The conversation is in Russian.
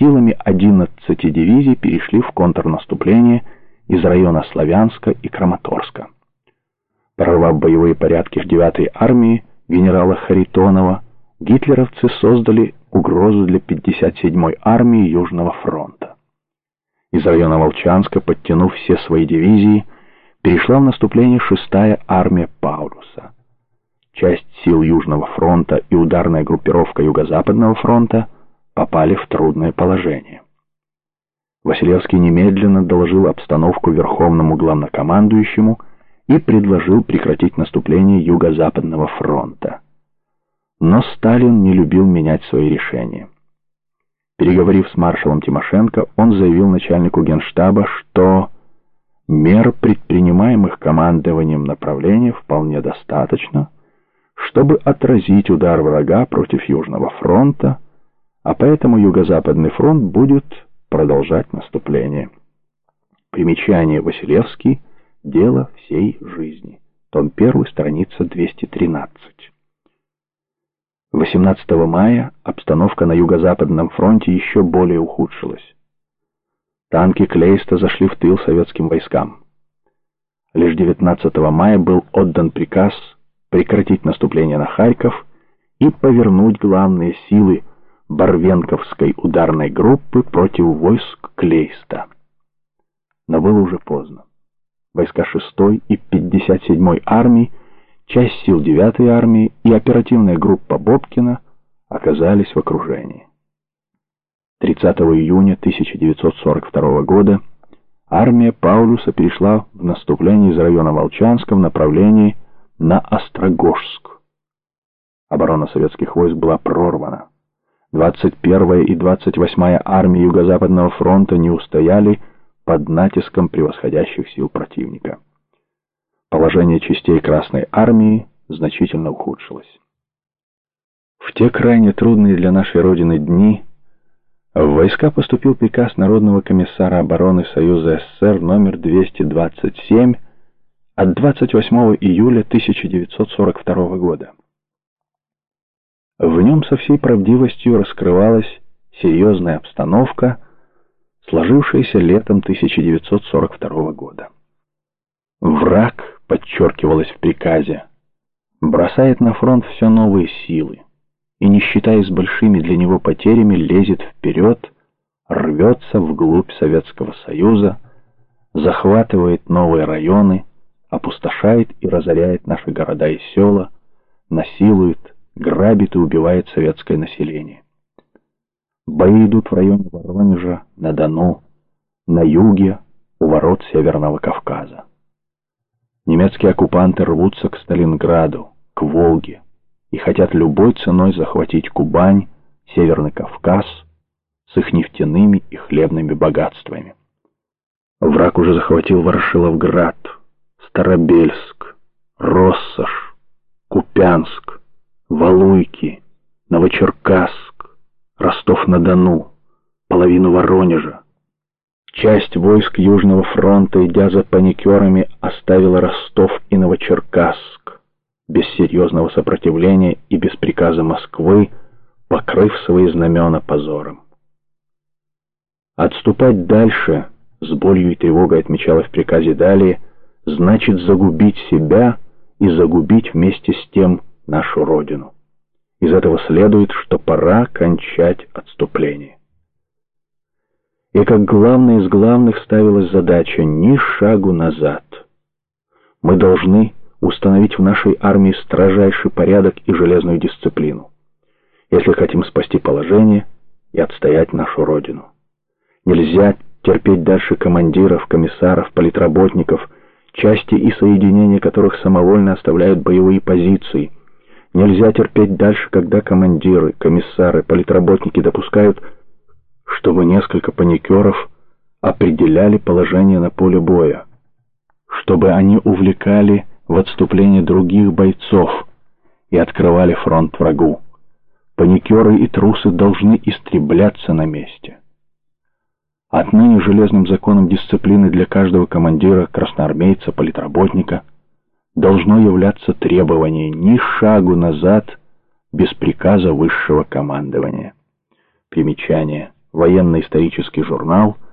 силами 11 дивизий перешли в контрнаступление из района Славянска и Краматорска. Прорвав боевые порядки в 9-й армии генерала Харитонова, гитлеровцы создали угрозу для 57-й армии Южного фронта. Из района Волчанска, подтянув все свои дивизии, перешла в наступление 6-я армия Паулюса. Часть сил Южного фронта и ударная группировка Юго-Западного фронта попали в трудное положение. Василевский немедленно доложил обстановку Верховному главнокомандующему и предложил прекратить наступление Юго-Западного фронта. Но Сталин не любил менять свои решения. Переговорив с маршалом Тимошенко, он заявил начальнику Генштаба, что мер, предпринимаемых командованием направления, вполне достаточно, чтобы отразить удар врага против Южного фронта, а поэтому Юго-Западный фронт будет продолжать наступление. Примечание: Василевский. Дело всей жизни. Том 1, страница 213. 18 мая обстановка на Юго-Западном фронте еще более ухудшилась. Танки Клейста зашли в тыл советским войскам. Лишь 19 мая был отдан приказ прекратить наступление на Харьков и повернуть главные силы Барвенковской ударной группы против войск Клейста. Но было уже поздно. Войска 6-й и 57-й армий, часть сил 9-й армии и оперативная группа Бобкина оказались в окружении. 30 июня 1942 года армия Паулюса перешла в наступление из района Волчанска в направлении на Острогожск. Оборона советских войск была прорвана. 21-я и 28-я армии Юго-Западного фронта не устояли под натиском превосходящих сил противника. Положение частей Красной армии значительно ухудшилось. В те крайне трудные для нашей Родины дни в войска поступил приказ Народного комиссара обороны Союза СССР номер 227 от 28 июля 1942 года. В нем со всей правдивостью раскрывалась серьезная обстановка, сложившаяся летом 1942 года. Враг, подчеркивалось в приказе, бросает на фронт все новые силы и, не считаясь большими для него потерями, лезет вперед, рвется вглубь Советского Союза, захватывает новые районы, опустошает и разоряет наши города и села, насилует, грабит и убивает советское население. Бои идут в районе Воронежа, на Дону, на юге, у ворот Северного Кавказа. Немецкие оккупанты рвутся к Сталинграду, к Волге и хотят любой ценой захватить Кубань, Северный Кавказ с их нефтяными и хлебными богатствами. Враг уже захватил Ворошиловград, Старобельск, Россошь, Купянск, Валуйки, Новочеркасск, Ростов-на-Дону, половину Воронежа. Часть войск Южного фронта, идя за паникерами, оставила Ростов и Новочеркасск, без серьезного сопротивления и без приказа Москвы, покрыв свои знамена позором. Отступать дальше, с болью и тревогой отмечалось в приказе далее, значит загубить себя и загубить вместе с тем нашу Родину. Из этого следует, что пора кончать отступление. И как главное из главных ставилась задача ни шагу назад. Мы должны установить в нашей армии строжайший порядок и железную дисциплину, если хотим спасти положение и отстоять нашу Родину. Нельзя терпеть дальше командиров, комиссаров, политработников, части и соединения которых самовольно оставляют боевые позиции. Нельзя терпеть дальше, когда командиры, комиссары, политработники допускают, чтобы несколько паникеров определяли положение на поле боя, чтобы они увлекали в отступление других бойцов и открывали фронт врагу. Паникеры и трусы должны истребляться на месте. Отныне железным законом дисциплины для каждого командира, красноармейца, политработника должно являться требование ни шагу назад без приказа высшего командования. Примечание. военно-исторический журнал,